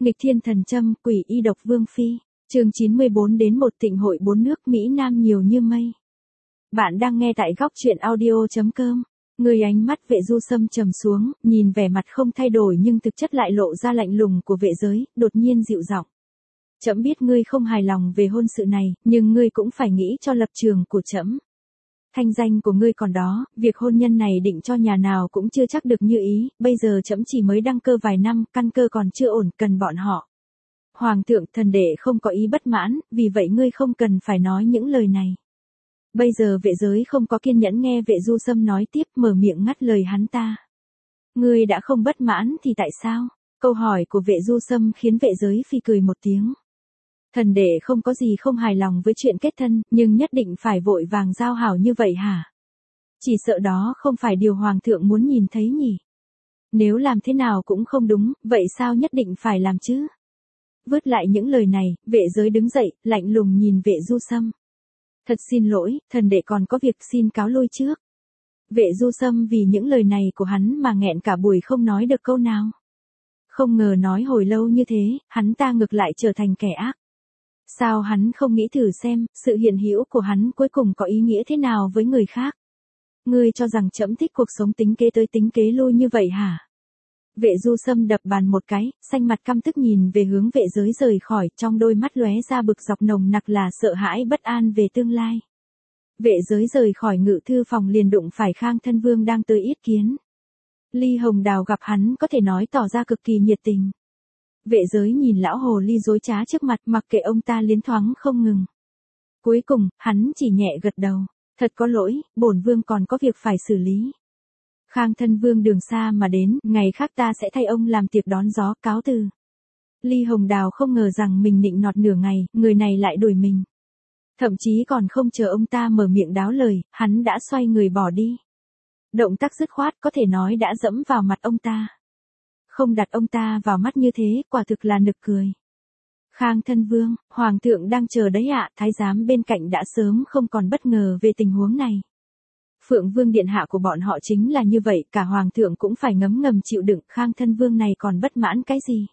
Nghịch thiên thần châm, quỷ y độc vương phi. Chương 94 đến một thịnh hội bốn nước Mỹ Nam nhiều như mây. Bạn đang nghe tại góc truyện audio.com. Người ánh mắt Vệ Du Sâm trầm xuống, nhìn vẻ mặt không thay đổi nhưng thực chất lại lộ ra lạnh lùng của Vệ Giới, đột nhiên dịu giọng. Trẫm biết ngươi không hài lòng về hôn sự này, nhưng ngươi cũng phải nghĩ cho lập trường của trẫm. Thanh danh của ngươi còn đó, việc hôn nhân này định cho nhà nào cũng chưa chắc được như ý, bây giờ trẫm chỉ mới đăng cơ vài năm, căn cơ còn chưa ổn, cần bọn họ. Hoàng thượng, thần đệ không có ý bất mãn, vì vậy ngươi không cần phải nói những lời này. Bây giờ Vệ Giới không có kiên nhẫn nghe Vệ Du Sâm nói tiếp, mở miệng ngắt lời hắn ta. Ngươi đã không bất mãn thì tại sao? Câu hỏi của Vệ Du Sâm khiến Vệ Giới phi cười một tiếng. Thần đệ không có gì không hài lòng với chuyện kết thân, nhưng nhất định phải vội vàng giao hảo như vậy hả? Chỉ sợ đó không phải điều hoàng thượng muốn nhìn thấy nhỉ? Nếu làm thế nào cũng không đúng, vậy sao nhất định phải làm chứ? Vứt lại những lời này, Vệ Giới đứng dậy, lạnh lùng nhìn Vệ Du Sâm. Thật xin lỗi, thần đệ còn có việc xin cáo lui trước. Vệ Du Sâm vì những lời này của hắn mà nghẹn cả buổi không nói được câu nào. Không ngờ nói hồi lâu như thế, hắn ta ngược lại trở thành kẻ ác. Sao hắn không nghĩ thử xem, sự hiện hữu của hắn cuối cùng có ý nghĩa thế nào với người khác? Ngươi cho rằng trẫm thích cuộc sống tính kế tới tính kế lui như vậy hả? Vệ Du Sâm đập bàn một cái, xanh mặt căm tức nhìn về hướng Vệ Giới rời khỏi, trong đôi mắt lóe ra bực dọc nồng nặc là sợ hãi bất an về tương lai. Vệ Giới rời khỏi ngự thư phòng liền đụng phải Khang Thân Vương đang tới yết kiến. Ly Hồng Đào gặp hắn có thể nói tỏ ra cực kỳ nhiệt tình. Vệ Giới nhìn lão hồ ly dối trá trước mặt, mặc kệ ông ta liến thoáng không ngừng. Cuối cùng, hắn chỉ nhẹ gật đầu. Thật có lỗi, bổn vương còn có việc phải xử lý. Khang Thân Vương đường xa mà đến, ngày khác ta sẽ thay ông làm tiệc đón gió, cáo từ. Ly Hồng Đào không ngờ rằng mình nịnh nọt nửa ngày, người này lại đuổi mình. Thậm chí còn không chờ ông ta mở miệng đáo lời, hắn đã xoay người bỏ đi. Động tác dứt khoát có thể nói đã dẫm vào mặt ông ta. Không đặt ông ta vào mắt như thế, quả thực là nực cười. Khang Thân Vương, Hoàng thượng đang chờ đấy ạ, thái giám bên cạnh đã sớm không còn bất ngờ về tình huống này. Phượng Vương điện hạ của bọn họ chính là như vậy, cả Hoàng thượng cũng phải ngấm ngầm chịu đựng, Khang Thân Vương này còn bất mãn cái gì.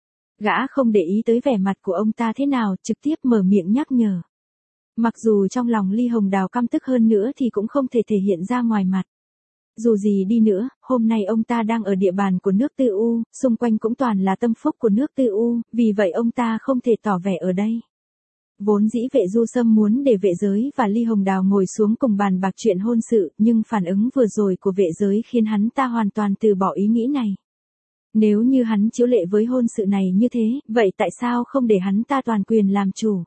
Gã không để ý tới vẻ mặt của ông ta thế nào, trực tiếp mở miệng nhắc nhở. Mặc dù trong lòng Ly Hồng Đào căm tức hơn nữa thì cũng không thể thể hiện ra ngoài mặt. Dù gì đi nữa, hôm nay ông ta đang ở địa bàn của nước Tư U, xung quanh cũng toàn là tâm phúc của nước Tư U, vì vậy ông ta không thể tỏ vẻ ở đây. Vốn dĩ Vệ Du Sâm muốn để Vệ Giới và Ly Hồng Đào ngồi xuống cùng bàn bạc chuyện hôn sự, nhưng phản ứng vừa rồi của Vệ Giới khiến hắn ta hoàn toàn từ bỏ ý nghĩ này. Nếu như hắn chiếu lệ với hôn sự này như thế, vậy tại sao không để hắn ta toàn quyền làm chủ?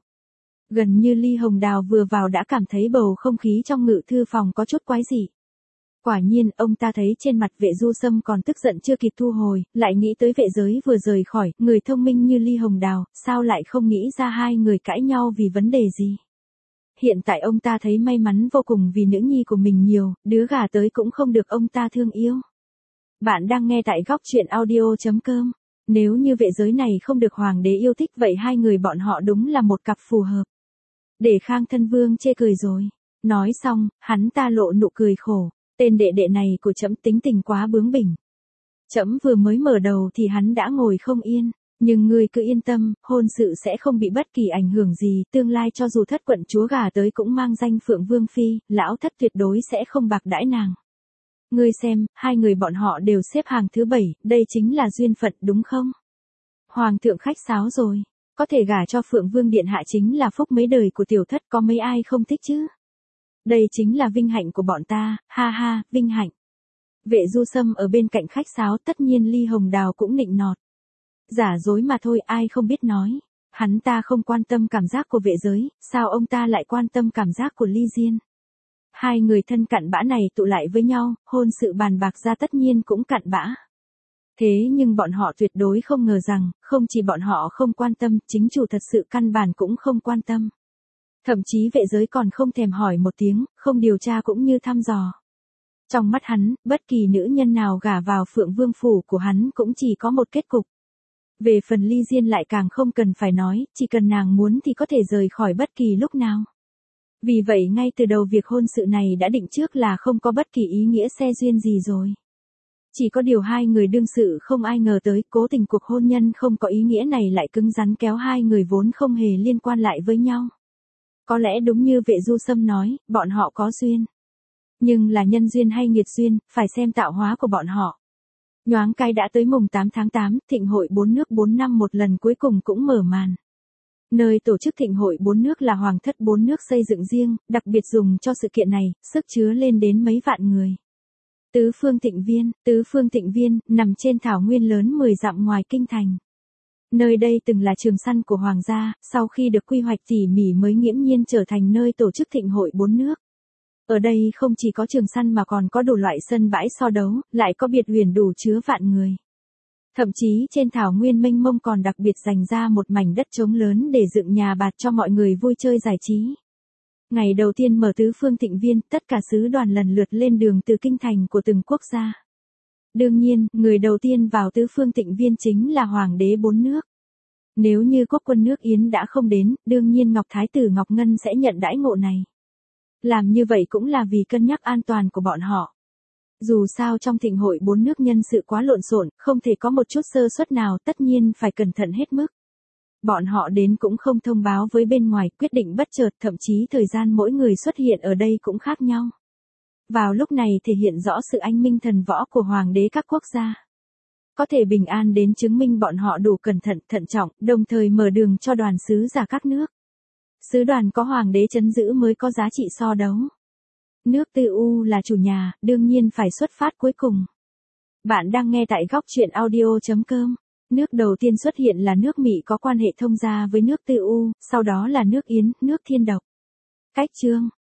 Gần như Ly Hồng Đào vừa vào đã cảm thấy bầu không khí trong ngự thư phòng có chút quái dị. Quả nhiên, ông ta thấy trên mặt Vệ Du Sâm còn tức giận chưa kịp thu hồi, lại nghĩ tới Vệ Giới vừa rời khỏi, người thông minh như Ly Hồng Đào, sao lại không nghĩ ra hai người cãi nhau vì vấn đề gì. Hiện tại ông ta thấy may mắn vô cùng vì nữ nhi của mình nhiều, đứa gả tới cũng không được ông ta thương yêu. Bạn đang nghe tại góc truyện audio.com. Nếu như Vệ Giới này không được hoàng đế yêu thích vậy hai người bọn họ đúng là một cặp phù hợp. Để Khang Thân Vương chê cười rồi. Nói xong, hắn ta lộ nụ cười khổ. Tên đệ đệ này của trẫm tính tình quá bướng bỉnh. Trẫm vừa mới mở đầu thì hắn đã ngồi không yên, nhưng ngươi cứ yên tâm, hôn sự sẽ không bị bất kỳ ảnh hưởng gì, tương lai cho dù thất quận chúa gả tới cũng mang danh Phượng Vương phi, lão thất tuyệt đối sẽ không bạc đãi nàng. Ngươi xem, hai người bọn họ đều xếp hàng thứ 7, đây chính là duyên phận đúng không? Hoàng thượng khách sáo rồi, có thể gả cho Phượng Vương điện hạ chính là phúc mấy đời của tiểu thất, có mấy ai không thích chứ? Đây chính là vinh hạnh của bọn ta, ha ha, vinh hạnh. Vệ Du Sâm ở bên cạnh khách sáo, tất nhiên Ly Hồng Đào cũng nịnh nọt. Giả dối mà thôi, ai không biết nói. Hắn ta không quan tâm cảm giác của Vệ Giới, sao ông ta lại quan tâm cảm giác của Ly Diên. Hai người thân cặn bã này tụ lại với nhau, hôn sự bàn bạc ra tất nhiên cũng cặn bã. Thế nhưng bọn họ tuyệt đối không ngờ rằng, không chỉ bọn họ không quan tâm, chính chủ thật sự căn bản cũng không quan tâm. Thậm chí Vệ Giới còn không thèm hỏi một tiếng, không điều tra cũng như thăm dò. Trong mắt hắn, bất kỳ nữ nhân nào gả vào Phượng Vương phủ của hắn cũng chỉ có một kết cục. Về phần Ly Diên lại càng không cần phải nói, chỉ cần nàng muốn thì có thể rời khỏi bất kỳ lúc nào. Vì vậy ngay từ đầu việc hôn sự này đã định trước là không có bất kỳ ý nghĩa xe duyên gì rồi. Chỉ có điều hai người đương sự không ai ngờ tới, cố tình cuộc hôn nhân không có ý nghĩa này lại cứng rắn kéo hai người vốn không hề liên quan lại với nhau. Có lẽ đúng như Vệ Du Sâm nói, bọn họ có duyên. Nhưng là nhân duyên hay nghiệt duyên, phải xem tạo hóa của bọn họ. Nhoáng cái đã tới mùng 8 tháng 8, thịnh hội 4 nước 4 năm một lần cuối cùng cũng mở màn. Nơi tổ chức thịnh hội 4 nước là Hoàng thất 4 nước xây dựng riêng, đặc biệt dùng cho sự kiện này, sức chứa lên đến mấy vạn người. Tứ Phương Tịnh Viên, nằm trên thảo nguyên lớn 10 dặm ngoài kinh thành. Nơi đây từng là trường săn của Hoàng gia, sau khi được quy hoạch tỉ mỉ mới nghiễm nhiên trở thành nơi tổ chức thịnh hội 4 nước. Ở đây không chỉ có trường săn mà còn có đủ loại sân bãi so đấu, lại có biệt huyền đủ chứa vạn người. Thậm chí trên thảo nguyên mênh mông còn đặc biệt dành ra một mảnh đất trống lớn để dựng nhà bạt cho mọi người vui chơi giải trí. Ngày đầu tiên mở Tứ Phương Tịnh Viên, tất cả sứ đoàn lần lượt lên đường từ kinh thành của từng quốc gia. Đương nhiên, người đầu tiên vào Tứ Phương Tịnh Viên chính là Hoàng đế 4 nước. Nếu như quốc quân nước Yến đã không đến, đương nhiên Ngọc Thái tử Ngọc Ngân sẽ nhận đãi ngộ này. Làm như vậy cũng là vì cân nhắc an toàn của bọn họ. Dù sao trong thịnh hội 4 nước nhân sự quá lộn xộn, không thể có một chút sơ suất nào, tất nhiên phải cẩn thận hết mức. Bọn họ đến cũng không thông báo với bên ngoài, quyết định bất chợt, thậm chí thời gian mỗi người xuất hiện ở đây cũng khác nhau. Vào lúc này thể hiện rõ sự anh minh thần võ của hoàng đế các quốc gia. Có thể bình an đến chứng minh bọn họ đủ cẩn thận, thận trọng, đồng thời mở đường cho đoàn sứ giả các nước. Sứ đoàn có hoàng đế trấn giữ mới có giá trị so đấu. Nước Tư U là chủ nhà, đương nhiên phải xuất phát cuối cùng. Bạn đang nghe tại góc truyện audio.com. Nước đầu tiên xuất hiện là nước Mỹ có quan hệ thông gia với nước Tư U, sau đó là nước Yến, nước Thiên Độc. Cách chương